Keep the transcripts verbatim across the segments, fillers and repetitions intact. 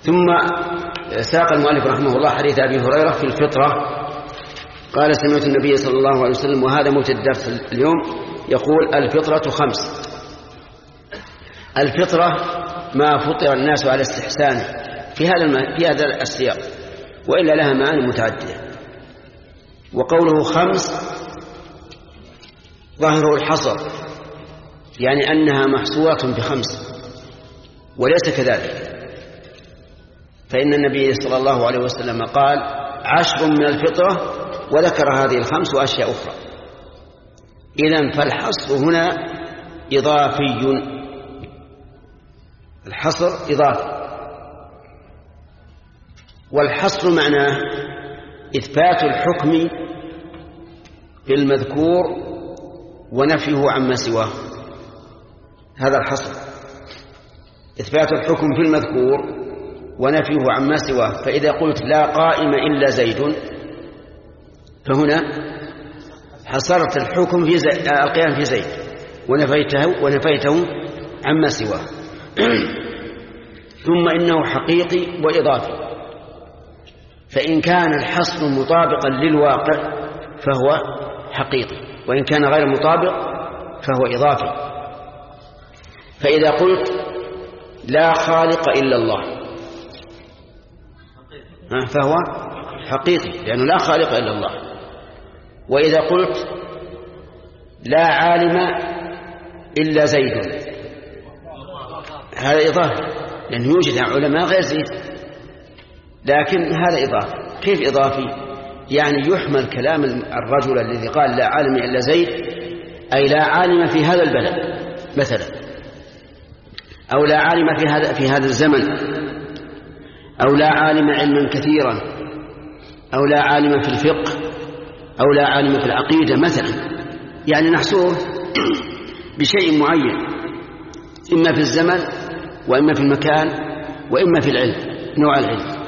ثم ساق المؤلف رحمه الله حديث أبي هريرة في الفطرة قال سمعت النبي صلى الله عليه وسلم، وهذا مبتدأ الدرس اليوم، يقول الفطرة خمس. الفطرة ما فطر الناس على استحسانه في هذا في هذا السياق، وإلا لها معاني متعددة. وقوله خمس ظاهره الحصر، يعني أنها محصورة بخمس، وليس كذلك، فإن النبي صلى الله عليه وسلم قال عشر من الفطرة، وذكر هذه الخمس وأشياء أخرى. إذن فالحصر هنا إضافي، الحصر إضافي، والحصر معناه إثبات الحكم في المذكور ونفيه عما سواه، هذا الحصر، إثبات الحكم في المذكور ونفيه عما سواه. فإذا قلت لا قائم إلا زيد، فهنا حصرت الحكم في زيد، القيام في زيد، ونفيته ونفيته عما سواه. ثم إنه حقيقي وإضافي، فإن كان الحصر مطابقا للواقع فهو حقيقي، وإن كان غير مطابق فهو إضافي. فإذا قلت لا خالق إلا الله فهو حقيقي، لأنه لا خالق إلا الله. وإذا قلت لا عالم إلا زيد، هذا إضافي، لأنه يوجد علماء غير زيد، لكن هذا إضافي. كيف إضافي؟ يعني يحمل كلام الرجل الذي قال لا عالم إلا زيد، أي لا عالم في هذا البلد مثلا، أو لا عالم في هذا في هذا الزمن، أو لا عالم علما كثيرا، أو لا عالم في الفقه، أو لا عالم في العقيدة مثلا. يعني نحصره بشيء معين، إما في الزمن وإما في المكان وإما في العلم، نوع العلم.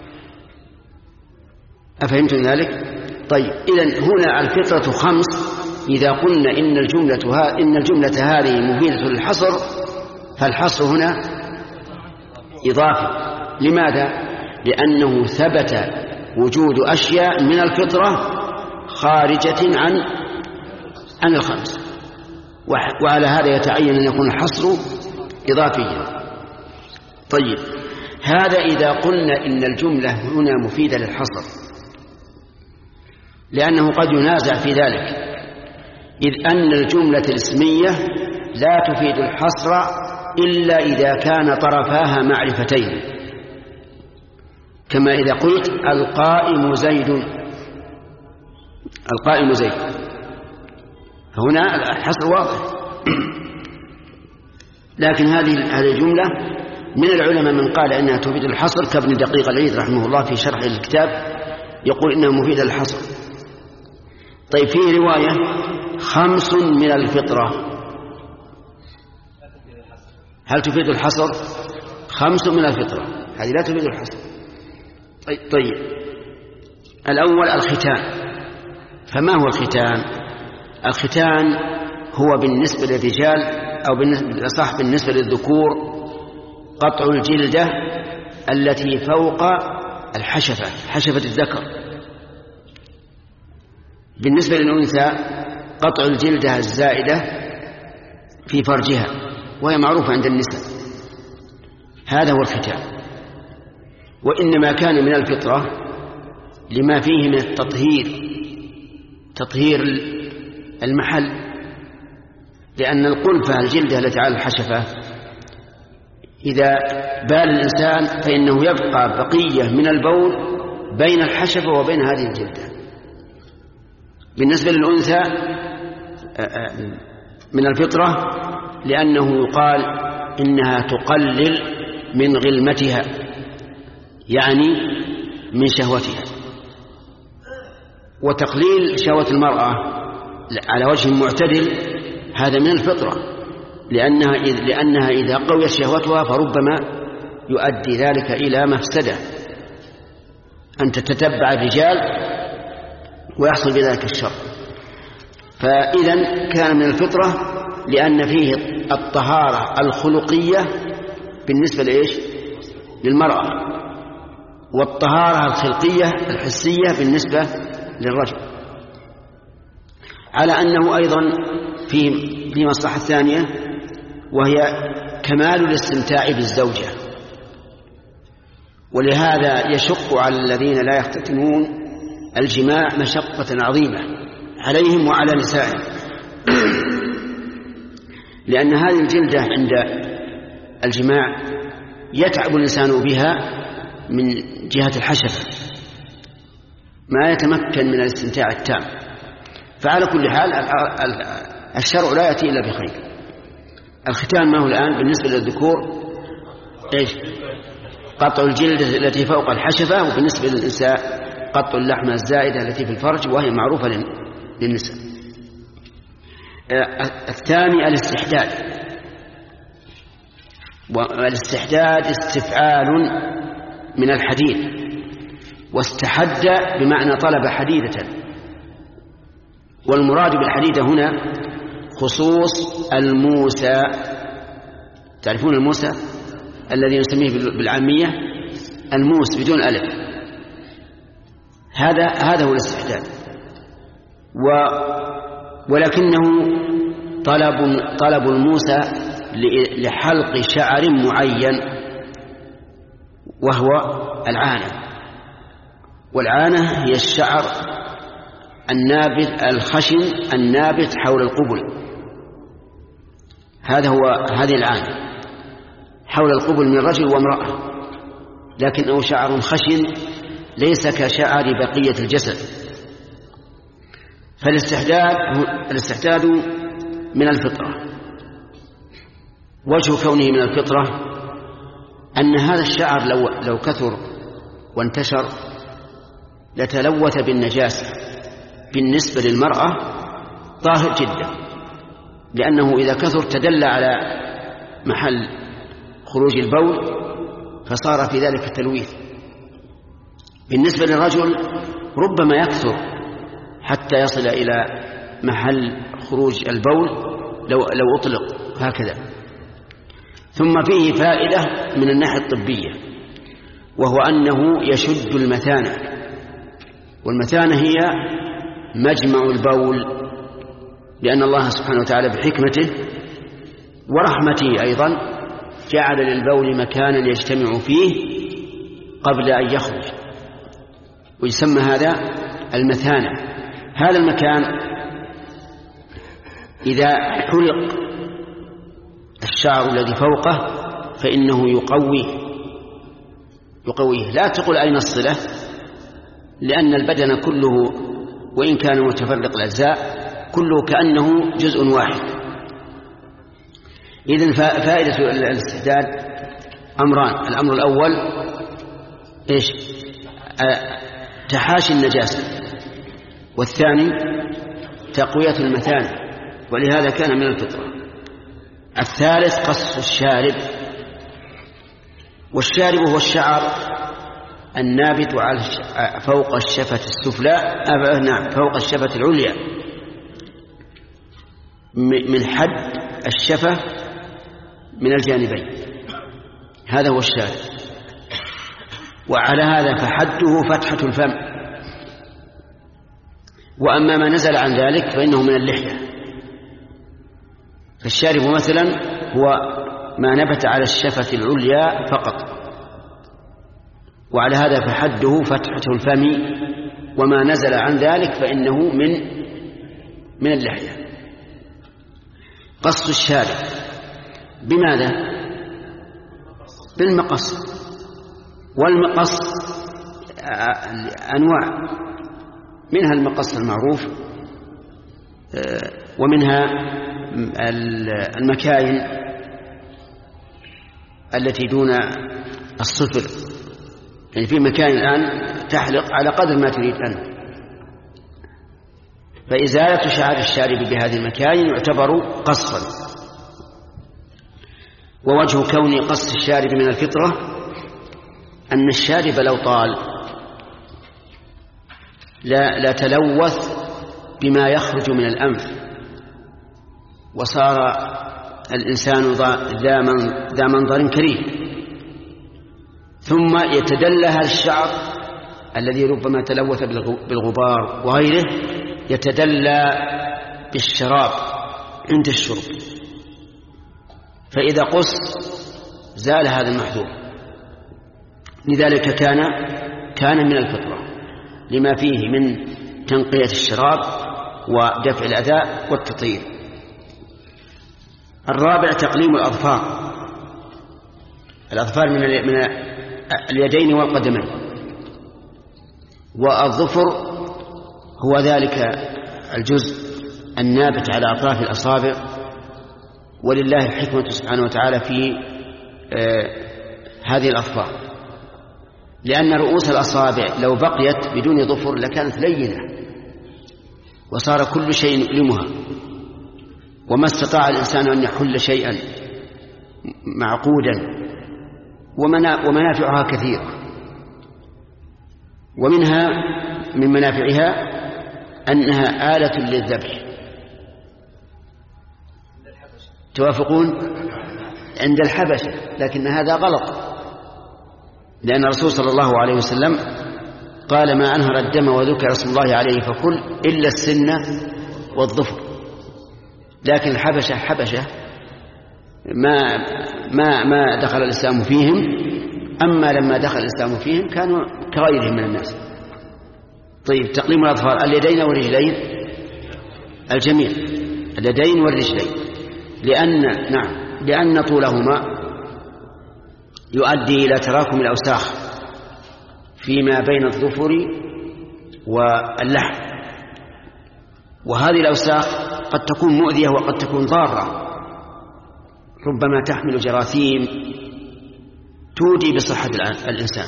أفهمتم ذلك؟ طيب، إذن هنا الفطرة خمس. إذا قلنا إن الجملة, ها إن الجملة هذه مفيدة للحصر، فالحصر هنا إضافي. لماذا؟ لأنه ثبت وجود أشياء من الفطرة خارجة عن عن الخمس، وعلى هذا يتعين أن يكون الحصر إضافيا. طيب، هذا إذا قلنا إن الجملة هنا مفيدة للحصر، لأنه قد ينازع في ذلك، إذ أن الجملة الاسمية لا تفيد الحصر إلا إذا كان طرفاها معرفتين، كما إذا قلت القائم زيد، القائم زيد، هنا الحصر واضح. لكن هذه هذه الجملة من العلماء من قال إنها تفيد الحصر، كابن دقيق العيد رحمه الله في شرح الكتاب يقول إنها مفيدة للحصر. طيب، فيه رواية خمس من الفطرة، هل تفيد الحصر؟ خمس من الفطرة، هذه لا تفيد الحصر. طيب، الأول الختان. فما هو الختان؟ الختان هو بالنسبة للرجال، أو بالأصح بالنسبة للذكور، قطع الجلدة التي فوق الحشفة، حشفة الذكر. بالنسبة للأنثى قطع الجلدة الزائدة في فرجها، وهي معروفة عند النساء. هذا هو الختان. وإنما كان من الفطرة لما فيه من التطهير، تطهير المحل، لأن القلفة الجلدة التي على الحشفة إذا بال الإنسان فإنه يبقى بقية من البول بين الحشفة وبين هذه الجلدة. بالنسبة للأنثى من الفطرة لأنه يقال إنها تقلل من غلمتها، يعني من شهوتها. وتقليل شهوة المرأة على وجه معتدل هذا من الفطرة، لأنها, لأنها إذا قويت شهوتها فربما يؤدي ذلك إلى مفسدة، أن تتتبع الرجال ويحصل بذلك الشر. فإذا كان من الفطرة لأن فيه الطهارة الخلقية بالنسبة لإيش؟ للمرأة، والطهارة الخلقية الحسية بالنسبة للرجل، على أنه أيضا في في مصلحة ثانية، وهي كمال الاستمتاع بالزوجة. ولهذا يشق على الذين لا يختتنون الجماع مشقة عظيمة عليهم وعلى نسائهم، لأن هذه الجلدة عند الجماع يتعب الإنسان بها من جهة الحشفة، ما يتمكن من الاستمتاع التام. فعلى كل حال الشرع لا يأتي إلا بخير. الختان ما هو الآن بالنسبة للذكور إيش؟ قطع الجلد التي فوق الحشفة، وبالنسبة للنساء قطع اللحمة الزائدة التي في الفرج، وهي معروفة للنساء. الثاني الاستحداد، والاستحداد استفعال من الحديد، واستحد بمعنى طلب حديدة، والمراد بالحديدة هنا خصوص الموسى. تعرفون الموسى الذي نسميه بالعامية الموس بدون ألف، هذا هذا هو الاستحداد. و ولكنه طلب طلب الموسى لحلق شعر معين وهو العانة، والعانة هي الشعر النابت الخشن النابت حول القبل، هذا هو هذه العانة حول القبل من رجل وامرأة، لكنه شعر خشن ليس كشعر بقية الجسد. فالاستحداد الاستحداد من الفطرة. وجه كونه من الفطرة أن هذا الشعر لو لو كثر وانتشر لتلوث بالنجاسة بالنسبة للمرأة طاهر جدا، لأنه إذا كثر تدل على محل خروج البول فصار في ذلك التلويث. بالنسبة للرجل ربما يكثر حتى يصل إلى محل خروج البول لو, لو أطلق هكذا. ثم فيه فائدة من الناحية الطبية، وهو أنه يشد المثانة، والمثانة هي مجمع البول، لأن الله سبحانه وتعالى بحكمته ورحمته أيضا جعل للبول مكانا يجتمع فيه قبل أن يخرج، ويسمى هذا المثانة. هذا المكان إذا حلق الشعر الذي فوقه فإنه يقويه يقويه لا تقل أين الصلة، لأن البدن كله وإن كان متفرق الأجزاء كله كأنه جزء واحد. إذن فائدة الاستحداد أمران: الأمر الأول إيش؟ تحاشي النجاسة، والثاني تقوية المثانة، ولهذا كان من الفطرة. الثالث قص الشارب، والشارب هو الشعر النابت على فوق الشفة السفلى نعم فوق الشفة العليا من حد الشفة من الجانبين، هذا هو الشارب. وعلى هذا فحده فتحة الفم، وأما ما نزل عن ذلك فإنه من اللحية. فالشارب مثلا هو ما نبت على الشفة العليا فقط، وعلى هذا فحده فتحة الفم، وما نزل عن ذلك فإنه من من اللحية. قص الشارب بماذا؟ بالمقص، والمقص أنواع، منها المقص المعروف، ومنها المكاين التي دون الصفر، يعني في مكاين الآن تحلق على قدر ما تريد أنت، فإزالة شعر الشارب بهذه المكاين يعتبر قصا. ووجه كون قص الشارب من الفطرة أن الشارب لو طال لا, لا تلوث بما يخرج من الأنف، وصار الإنسان ذا منظر كريم. ثم يتدلى هذا الشعر الذي ربما تلوث بالغبار وغيره، يتدلى بالشراب عند الشرب، فإذا قص زال هذا المحذور. لذلك كان كان من الفطرة لما فيه من تنقية الشراب ودفع الأذى والتطهير. الرابع تقليم الأظفار، الأظفار من اليدين والقدمين. والظفر هو ذلك الجزء النابت على أطراف الأصابع، ولله الحكمة سبحانه وتعالى في آه هذه الأظفار، لأن رؤوس الأصابع لو بقيت بدون ظفر لكانت لينة وصار كل شيء يؤلمها، وما استطاع الإنسان أن يحل شيئا معقودا، ومنافعها كثيرة. ومنها من منافعها أنها آلة للذبح. توافقون؟ عند الحبشة، لكن هذا غلط، لأن الرسول صلى الله عليه وسلم قال: ما أنهر الدم وذكر اسم الله عليه فكل إلا السن والظفر. لكن الحبشة حبشة ما ما ما دخل الإسلام فيهم، أما لما دخل الإسلام فيهم كانوا كغيرهم من الناس. طيب، تقليم الأظفار اليدين والرجلين، الجميع اليدين والرجلين، لأن نعم لأن طولهما يؤدي إلى تراكم الأوساخ فيما بين الظفر واللحم، وهذه الأوساخ قد تكون مؤذية وقد تكون ضارة، ربما تحمل جراثيم تودي بصحة الإنسان،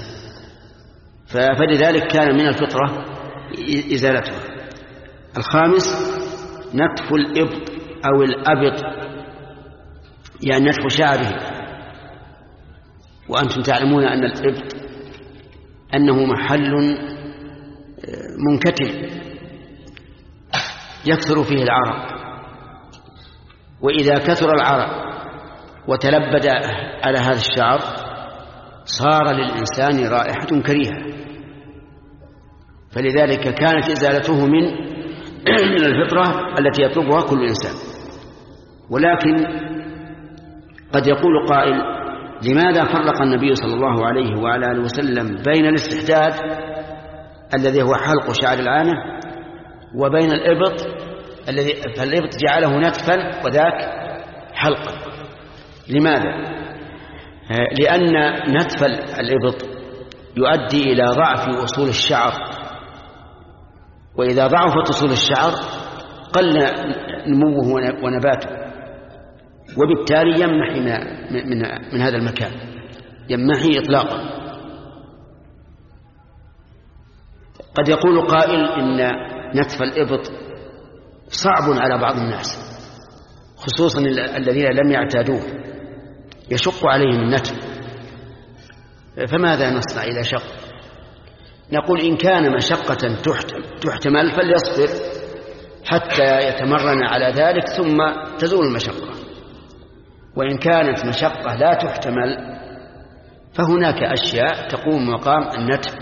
فلذلك كان من الفطرة إزالتها. الخامس نتف الإبط أو الأبط، يعني نتف شعره. وأنتم تعلمون أن الإبط أنه محل منكتم يكثر فيه العرق، وإذا كثر العرق وتلبد على هذا الشعر صار للإنسان رائحة كريهة، فلذلك كانت إزالته من من الفطرة التي يطلبها كل إنسان. ولكن قد يقول قائل: لماذا فرق النبي صلى الله عليه وعلى آله وسلم بين الاستحداد الذي هو حلق شعر العانة وبين الإبط الذي فالإبط جعله نتفا وذاك حلقا؟ لماذا؟ لأن نتف الإبط يؤدي إلى ضعف أصول الشعر، وإذا ضعفت أصول الشعر قل نموه ونباته، وبالتالي يمنحي من, من, من هذا المكان، يمنحي إطلاقا. قد يقول قائل إن نتف الإبط صعب على بعض الناس، خصوصا الذين لم يعتادوه، يشق عليهم النتف، فماذا نصنع إذا شق؟ نقول: إن كان مشقة تحتمل فليصبر حتى يتمرن على ذلك ثم تزول المشقة، وإن كانت مشقة لا تحتمل فهناك أشياء تقوم مقام النتف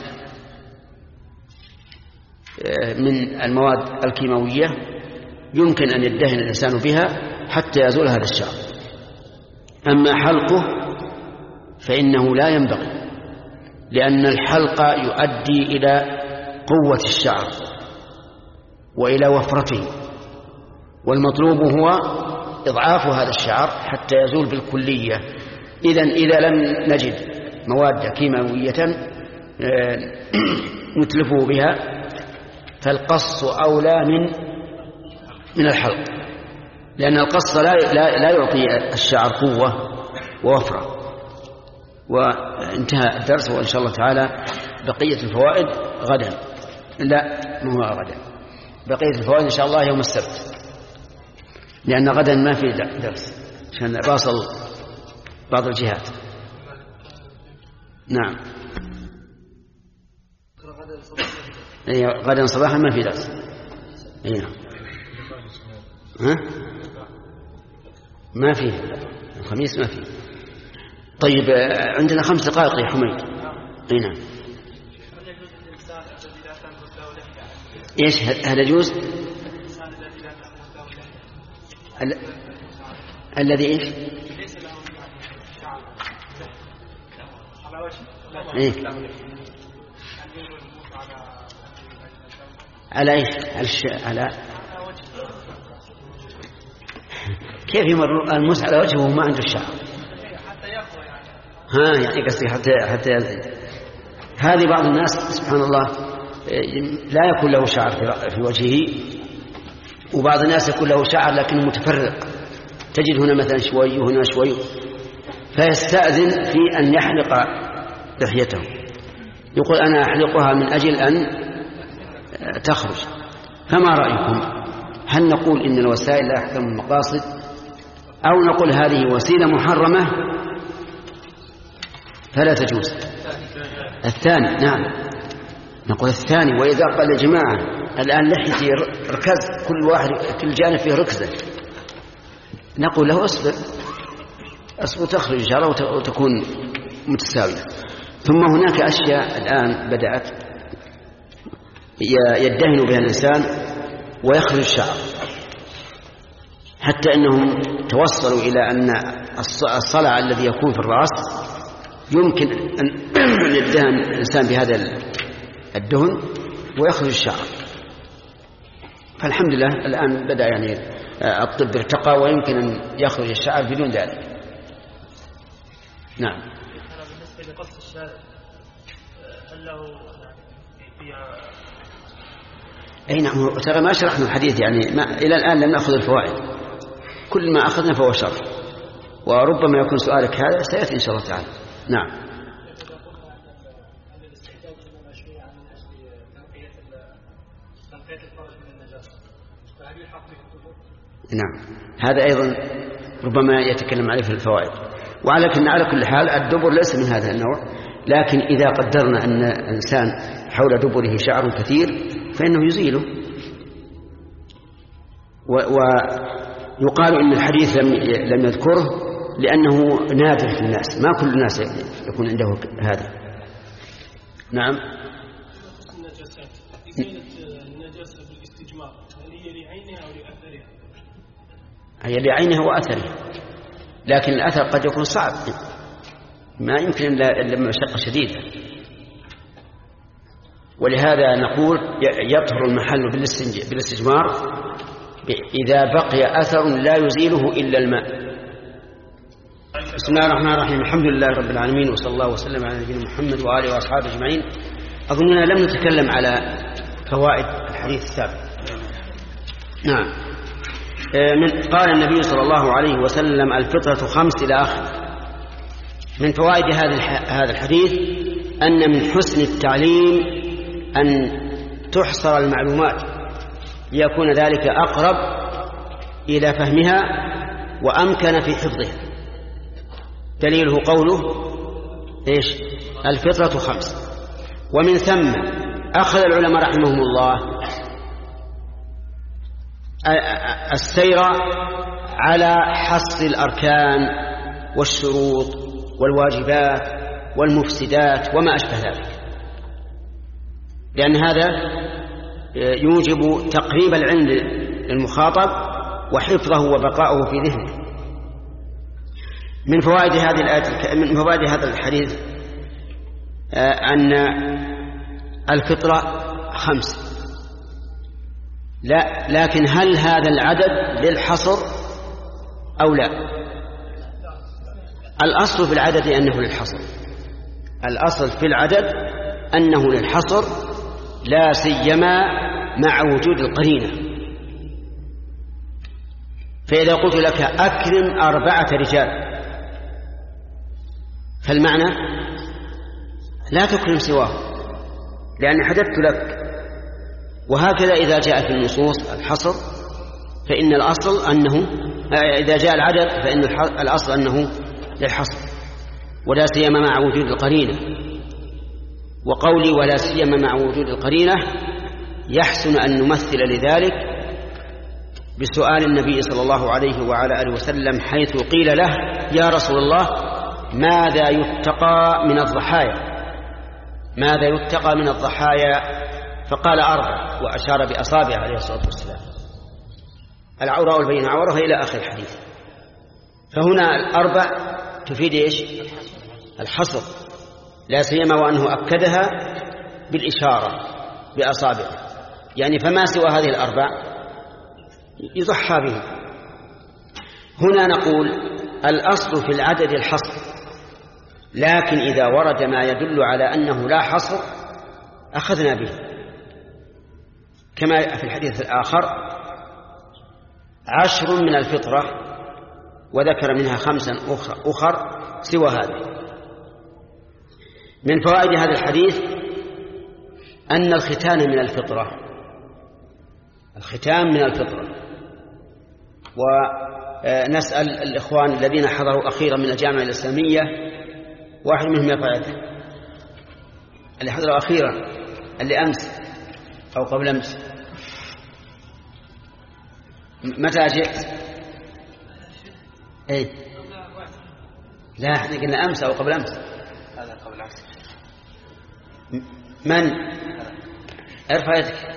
من المواد الكيماوية يمكن أن يدهن الإنسان بها حتى يزول هذا الشعر. أما حلقه فإنه لا ينبغي، لأن الحلق يؤدي إلى قوة الشعر وإلى وفرته، والمطلوب هو إضعاف هذا الشعر حتى يزول بالكلية. إذن إذا لم نجد مواد كيماوية نتلفه بها فالقص أولى من من الحلق، لأن القص لا لا يعطي الشعر قوة ووفرة. وانتهى الدرس، وإن شاء الله تعالى بقية الفوائد غدا، لا مو غدا، بقية الفوائد إن شاء الله يوم السبت، لأن غدا ما في درس عشان باصل بعض الجهات. نعم، غدا صباحا ما في درس. اي نعم، ها ما في الخميس ما في. طيب، عندنا خمس دقائق يا حميد. نعم. إيش هل يجوز ال... الذي إيش إيه؟ على إيش على, الش... على كيف يمر المس على وجهه وما عنده الشعر؟ ها يعني قصدي حتى حتى هذه بعض الناس سبحان الله لا يكون له شعر في وجهه، وبعض الناس يكون له شعر لكنه متفرق، تجد هنا مثلا شوي وهنا شوي، فيستأذن في أن يحلق لحيته، يقول أنا أحلقها من أجل أن تخرج. فما رأيكم؟ هل نقول إن الوسائل لا يحكم المقاصد، أو نقول هذه وسيلة محرمة فلا تجوز؟ الثاني نعم، نقول الثاني. وإذا قال يا جماعة الآن لحيتي ركز، كل واحد كل جانب فيه ركزة، نقول له اصبر اصبر تخرج إن شاء الله وتكون متساوية. ثم هناك أشياء الآن بدأت يدهن بها الإنسان ويخرج الشعر، حتى أنهم توصلوا إلى أن الصلع الذي يكون في الرأس يمكن أن يدهن الإنسان بهذا الدهن ويخرج الشعر. فالحمد لله الآن بدأ يعني الطب ارتقى ويمكن أن يخرج الشعر بدون ذلك. نعم. بالنسبة لقص الشارع هل له فيها؟ أي نعم، ترى ما شرحنا الحديث يعني ما إلى الآن لم نأخذ الفوائد، كل ما أخذنا فهو شرح، وربما يكون سؤالك هذا سيأتي إن شاء الله تعالى. نعم. نعم هذا أيضا ربما يتكلم عليه في الفوائد. ولكن على كل حال الدبر ليس من هذا النوع، لكن إذا قدرنا أن إنسان حول دبره شعر كثير فإنه يزيله. ويقال إن الحديث لم لم يذكره لأنه نادر في الناس، ما كل الناس يكون عنده هذا. نعم. النجاسة بالاستجمار هل هي لعينها أو لأثرها؟ هي لعينها وأثرها، لكن الأثر قد يكون صعب، ما يمكن إلا مشقة شديدة. ولهذا نقول يطهر المحل بالاستجمار إذا بقي أثر لا يزيله إلا الماء. بسم الله الرحمن الرحيم، الحمد لله رب العالمين، وصلى الله وسلم على نبينا محمد وآله وأصحابه أجمعين. أظننا لم نتكلم على فوائد الحديث السابق. نعم. من قال النبي صلى الله عليه وسلم الفطرة خمس إلى آخر. من فوائد هذا الحديث أن من حسن التعليم أن تحصر المعلومات ليكون ذلك أقرب إلى فهمها وأمكن في حفظها. دليله قوله إيش؟ الفطرة خمس. ومن ثم أخذ العلماء رحمهم الله السير على حصر الأركان والشروط والواجبات والمفسدات وما أشبه ذلك، لأن هذا يوجب تقريب العلم للمخاطب وحفظه وبقاؤه في ذهنه. من فوائد هذه الآية من فوائد هذا الحديث أن الفطرة خمس، لا لكن هل هذا العدد للحصر أو لا؟ الأصل في العدد أنه للحصر، الأصل في العدد أنه للحصر، لا سيما مع وجود القرينة. فإذا قلت لك أكرم أربعة رجال فالمعنى لا تكرم سواه لأن حدثت لك. وهكذا إذا جاء في النصوص الحصر فإن الأصل أنه إذا جاء العدد فإن الأصل أنه للحصر ولا سيما مع وجود القرينة. وقولي ولا سيما مع وجود القرينة يحسن أن نمثل لذلك بسؤال النبي صلى الله عليه وعلى آله وسلم حيث قيل له يا رسول الله ماذا يتقى من الضحايا؟ ماذا يتقى من الضحايا؟ فقال أربع، وأشار بأصابعه عليه الصلاة والسلام. العوراء والبين عورها إلى آخر الحديث. فهنا الأربع تفيد إيش؟ الحصر، لا سيما وأنه أكدها بالإشارة بأصابعه، يعني فما سوى هذه الأربع يضحى به. هنا نقول الأصل في العدد الحصر، لكن إذا ورد ما يدل على أنه لا حصر أخذنا به، كما في الحديث الآخر عشر من الفطرة، وذكر منها خمسا أخر سوى هذه. من فوائد هذا الحديث أن الختان من الفطرة، الختان من الفطرة. ونسأل الإخوان الذين حضروا أخيرا من الجامعة الإسلامية، واحد منهم يفعل اللي حضروا أخيرا اللي أمس أو قبل أمس، متى جئت؟ إيه لا احنا قلنا أمس أو قبل أمس. هذا قبل أمس. من؟ ارفع يدك.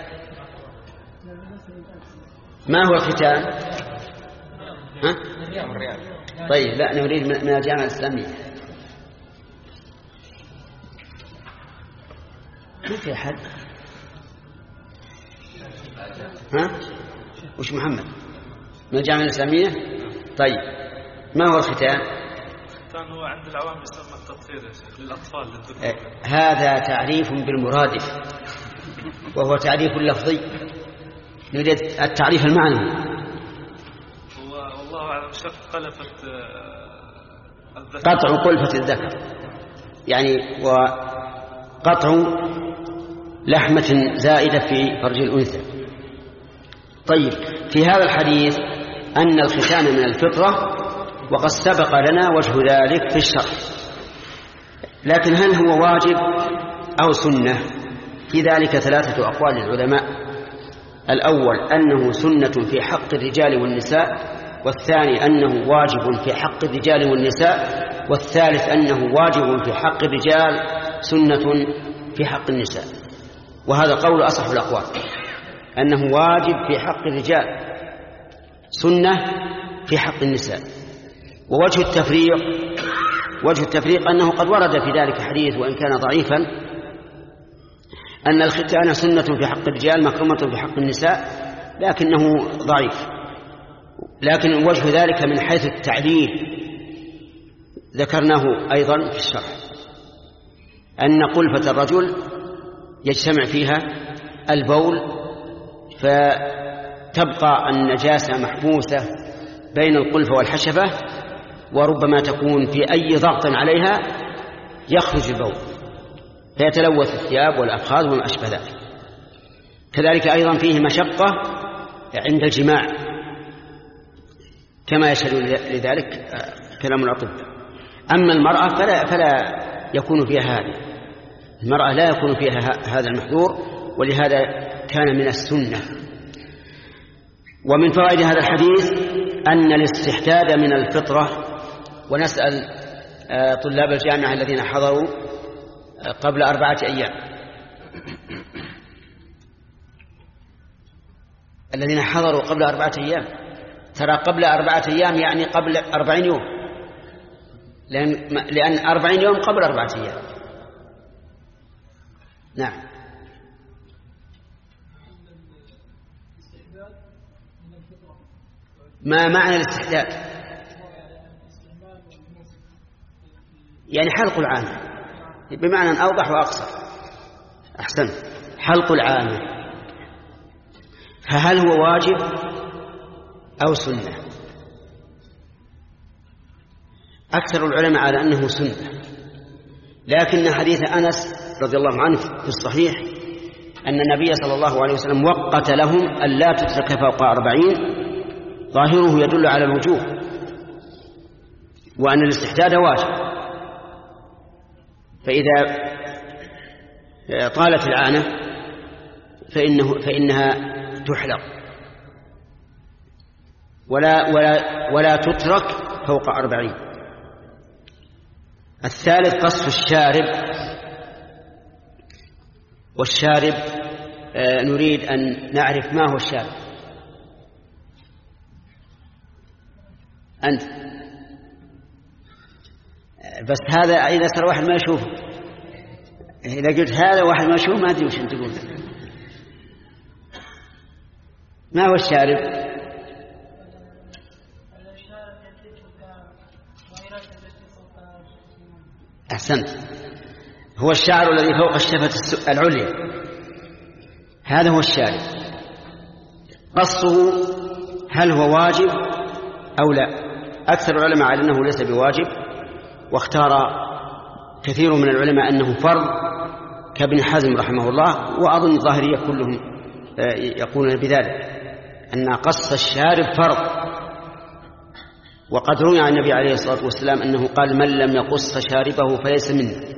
ما هو الختان؟ ها؟ طيب لا نريد من الجامعة الإسلامية. ما في أحد؟ ها؟ وش محمد؟ من الجامعة الإسلامية؟ طيب ما هو الختان؟ الختان هو عند العوام يسمى التطهير يا شيخ للأطفال للذكور. آه هذا تعريف بالمرادف، وهو تعريف لفظي، نريد التعريف المعنوي. والله أعلم شق قلفة الذكر، قطع قلفة الذكر، يعني وقطع لحمة زائدة في فرج الأنثى. طيب في هذا الحديث أن الختان من الفطرة، وقد سبق لنا وجه ذلك في الشرح، لكن هل هو واجب أو سنة؟ في ذلك ثلاثة أقوال للعلماء. الأول أنه سنة في حق الرجال والنساء، والثاني أنه واجب في حق الرجال والنساء، والثالث أنه واجب في حق الرجال سنة في حق النساء. وهذا قول أصح الأقوال، أنه واجب في حق الرجال سنة في حق النساء. ووجه التفريق وجه التفريق أنه قد ورد في ذلك حديث وإن كان ضعيفا، أن الختان سنة في حق الرجال مكرمة في حق النساء، لكنه ضعيف. لكن وجه ذلك من حيث التعليل ذكرناه أيضا في الشرح، أن قلفة الرجل يجتمع فيها البول، فتبقى النجاسة محبوسة بين القلفة والحشفة، وربما تكون في أي ضغط عليها يخرج البول فيتلوث الثياب والأفخاذ وما أشبه ذلك. كذلك أيضا فيه مشقة عند الجماع، كما يشهد لذلك كلام الأطباء. أما المرأة فلا, فلا يكون فيها هذا، المرأة لا يكون فيها هذا المحذور، ولهذا كان من السنة. ومن فوائد هذا الحديث أن الاستحداد من الفطرة. ونسأل طلاب الجامعة الذين حضروا قبل أربعة أيام، الذين حضروا قبل أربعة أيام، ترى قبل أربعة أيام يعني قبل أربعين يوم، لأن, لأن أربعين يوم قبل أربعة أيام. نعم. ما معنى الاستحداد؟ يعني حلق العانة، بمعنى أوضح وأقصر. أحسن، حلق العانة. فهل هو واجب أو سنة؟ أكثر العلماء على أنه سنة، لكن حديث أنس رضي الله عنه في الصحيح أن النبي صلى الله عليه وسلم وقت لهم أن لا تترك فوق أربعين، ظاهره يدل على الوجوب، وأن الاستحداد واجب. فإذا طالت العانة فإنه فإنها تحلق ولا ولا ولا تترك فوق أربعين. الثالث قصف الشارب والشارب آه نريد أن نعرف ما هو الشارب. أنت بس هذا إذا صار واحد ما يشوفه، إذا قلت هذا واحد ما يشوفه ما أدري وش أنت تقول. ما هو الشارب؟ أحسنت، هو الشعر الذي فوق الشفة العليا، هذا هو الشارب. قصه هل هو واجب أو لا؟ أكثر العلماء على أنه ليس بواجب، واختار كثير من العلماء أنه فرض كابن حزم رحمه الله، وأظن الظاهرية كلهم يقولون بذلك، أن قص الشارب فرض. وقد روي عن النبي عليه الصلاة والسلام أنه قال: من لم يقص شاربه فليس منا.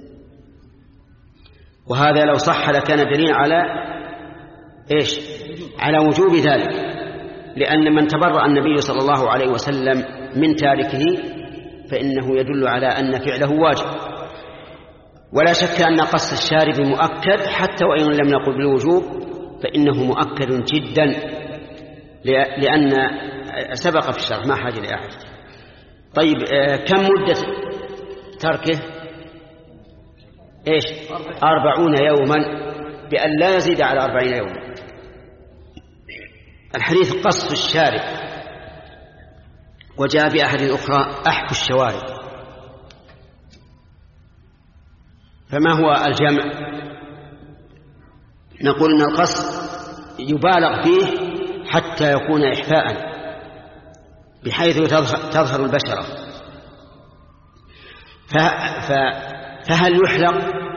وهذا لو صح لكان دليل على إيش؟ على وجوب ذلك، لأن من تبرأ النبي صلى الله عليه وسلم من تاركه فإنه يدل على أن فعله واجب. ولا شك أن قص الشارب مؤكد، حتى وإن لم نقل بالوجوب فإنه مؤكد جدا، لأن سبق في الشرح ما حاجة لأحد. طيب كم مدة تركه؟ إيش؟ أربعون يوما، بأن لا يزيد على أربعين يوما. الحديث قص الشارب، وجاء بأحد أخرى أحك الشوارب. فما هو الجمع؟ نقول إن القص يبالغ فيه حتى يكون إحفاء، بحيث تظهر البشرة. فهل يحلق؟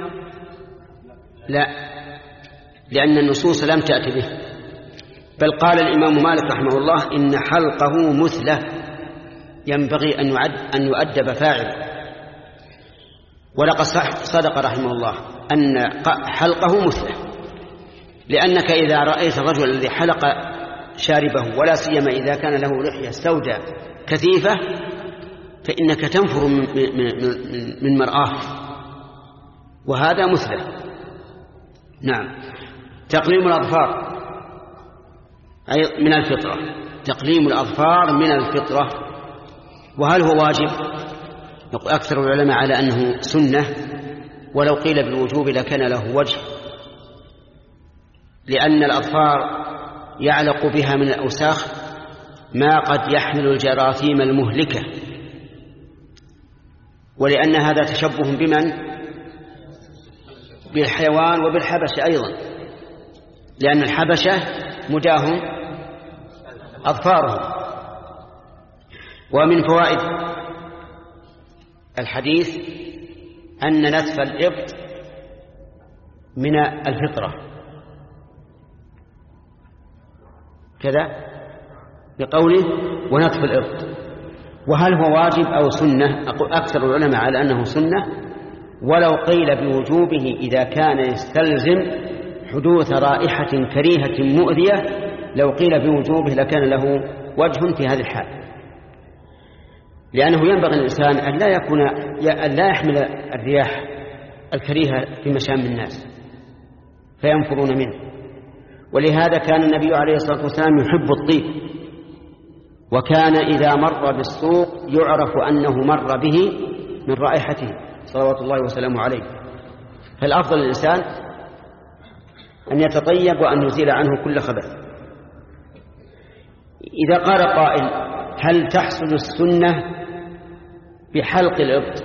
لا، لأن النصوص لم تأتي به، بل قال الإمام مالك رحمه الله: إن حلقه مثلة، ينبغي أن يعد أن يؤدب فاعل. ولقد صدق رحمه الله أن حلقه مثلة، لأنك إذا رأيت الرجل الذي حلق شاربه، ولا سيما إذا كان له لحية سوداء كثيفة، فإنك تنفر من, من, من مرآه، وهذا مثله. نعم. تقليم الأظفار أي من الفطرة، تقليم الأظفار من الفطرة. وهل هو واجب؟ أكثر العلماء على أنه سنة، ولو قيل بالوجوب لكان له وجه، لأن الأظفار يعلق بها من الأوساخ ما قد يحمل الجراثيم المهلكة، ولأن هذا تشبه بمن؟ بالحيوان وبالحبشة أيضا، لأن الحبشة مداهم أظفارهم. ومن فوائد الحديث أن نتف الإبط من الفطرة كذا بقوله ونتف الإبط. وهل هو واجب أو سنة؟ أقول أكثر العلماء على أنه سنة، ولو قيل بوجوبه إذا كان يستلزم حدوث رائحة كريهة مؤذية، لو قيل بوجوبه لكان له وجه في هذه الحال، لأنه ينبغي الإنسان أن لا يكون أن لا يحمل الرياح الكريهة في مشام الناس فينفرون منه. ولهذا كان النبي عليه الصلاة والسلام يحب الطيب، وكان إذا مر بالسوق يعرف أنه مر به من رائحته صلوات الله وسلامه عليه. فالأفضل للإنسان أن يتطيب وأن يزيل عنه كل خبث. إذا قال قائل: هل تحصل السنة بحلق الإبط؟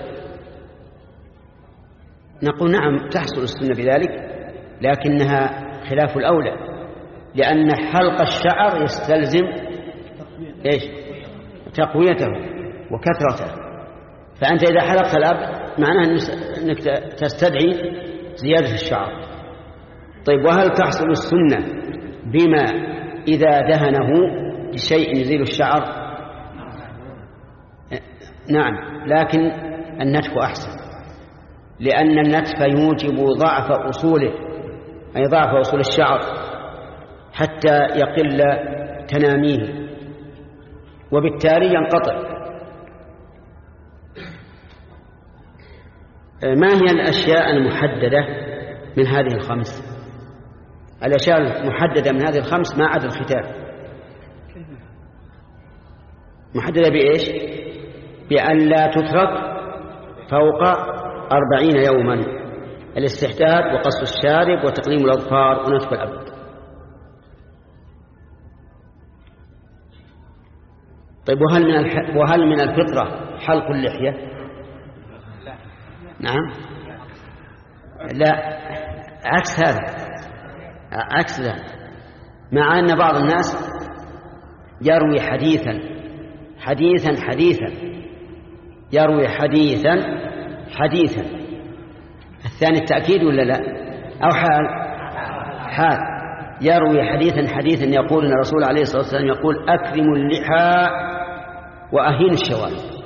نقول: نعم تحصل السنة بذلك، لكنها خلاف الأولى، لأن حلق الشعر يستلزم إيش؟ تقويته وكثرته. فأنت إذا حلقت الإبط معناه أنك تستدعي زيادة الشعر. طيب، وهل تحصل السنة بما إذا دهنه بشيء يزيل الشعر؟ نعم، لكن النتف أحسن، لأن النتف يوجب ضعف أصوله، أي ضعف أصول الشعر حتى يقل تناميه، وبالتالي ينقطع. ما هي الأشياء المحددة من هذه الخمس، الأشياء المحددة من هذه الخمس ما عدا الختان. محددة بإيش؟ بأن لا تترك فوق أربعين يوما: الاستحداد وقص الشارب وتقليم الأظفار ونتف الأبد. طيب وهل من الح... وهل من الفطرة حلق اللحية؟ نعم. لا، عكس هذا، عكس ذلك. مع أن بعض الناس يروي حديثا حديثا حديثا يروي حديثا حديثا الثاني التأكيد ولا لا؟ أو حال حال يروي حديثا حديثا يقول أن الرسول عليه الصلاة والسلام يقول: أكرموا اللحى وأهين الشوارب.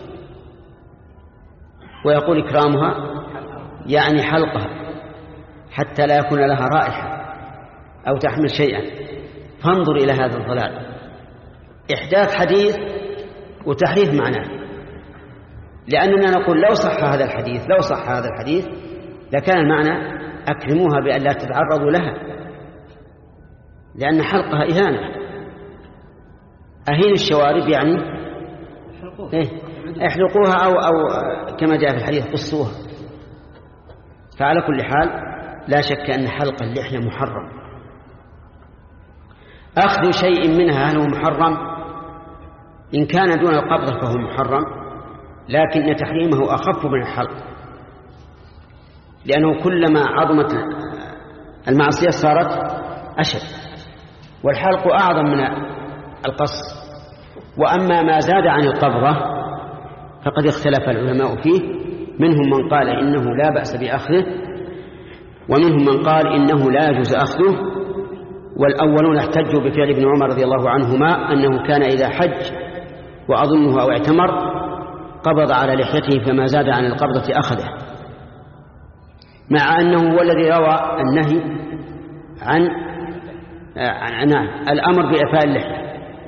ويقول إكرامها يعني حلقها حتى لا يكون لها رائحة أو تحمل شيئا. فانظر إلى هذا الضلال، إحداث حديث وتحريف معناه. لأننا نقول لو صح هذا الحديث لو صح هذا الحديث لكان المعنى أكرموها بأن لا تتعرضوا لها، لأن حلقها إهانة. أهين الشوارب يعني إيه؟ احلقوها أو, أو كما جاء في الحديث قصوها. فعلى كل حال لا شك أن حلق اللحية محرم. أخذ شيء منها هل هو محرم؟ إن كان دون القبضة فهو محرم، لكن تحريمه أخف من الحلق، لأنه كلما عظمت المعصية صارت أشد، والحلق أعظم من القص. وأما ما زاد عن القبضة فقد اختلف العلماء فيه، منهم من قال إنه لا بأس بأخذه، ومنهم من قال إنه لا يجوز أخذه. والأولون احتجوا بفعل ابن عمر رضي الله عنهما أنه كان إذا حج وأظنه أو اعتمر قبض على لحيته فما زاد عن القبضة أخذه، مع أنه هو الذي روى النهي عن عن الأمر بإعفاء اللحية.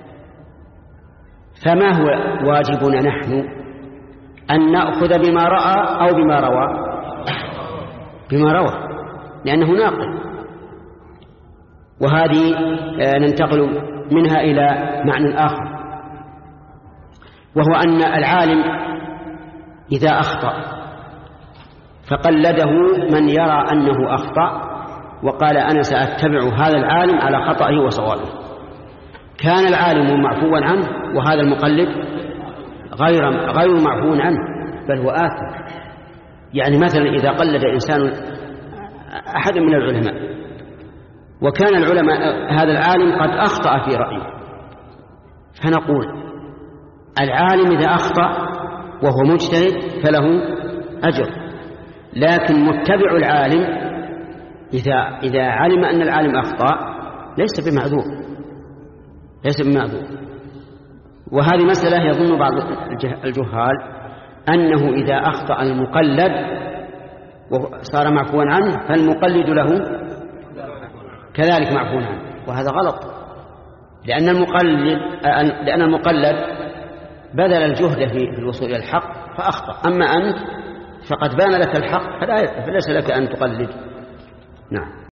فما هو واجبنا نحن؟ أن نأخذ بما رأى أو بما روى؟ بما روى، لأنه ناقل. وهذه ننتقل منها إلى معنى آخر، وهو أن العالم إذا أخطأ فقلده من يرى أنه أخطأ وقال: أنا سأتبع هذا العالم على خطأه وصوابه، كان العالم معفوا عنه وهذا المقلد غير غير معفو عنه، بل هو آثم. يعني مثلا إذا قلد إنسان أحد من العلماء وكان العلماء هذا العالم قد أخطأ في رأيه، فنقول العالم إذا أخطأ وهو مجتهد فله أجر، لكن متبع العالم إذا إذا علم أن العالم أخطأ ليس بمعذور ليس بمعذور. وهذه مسألة يظن بعض الجهال أنه إذا أخطأ المقلد وصار معفوا عنه فالمقلد له كذلك معفو عنه، وهذا غلط. لأن المقلد لأن المقلد بذل الجهد في الوصول إلى الحق فأخطأ، أما أنت فقد بان لك الحق فليس لك أن تقلد. نعم.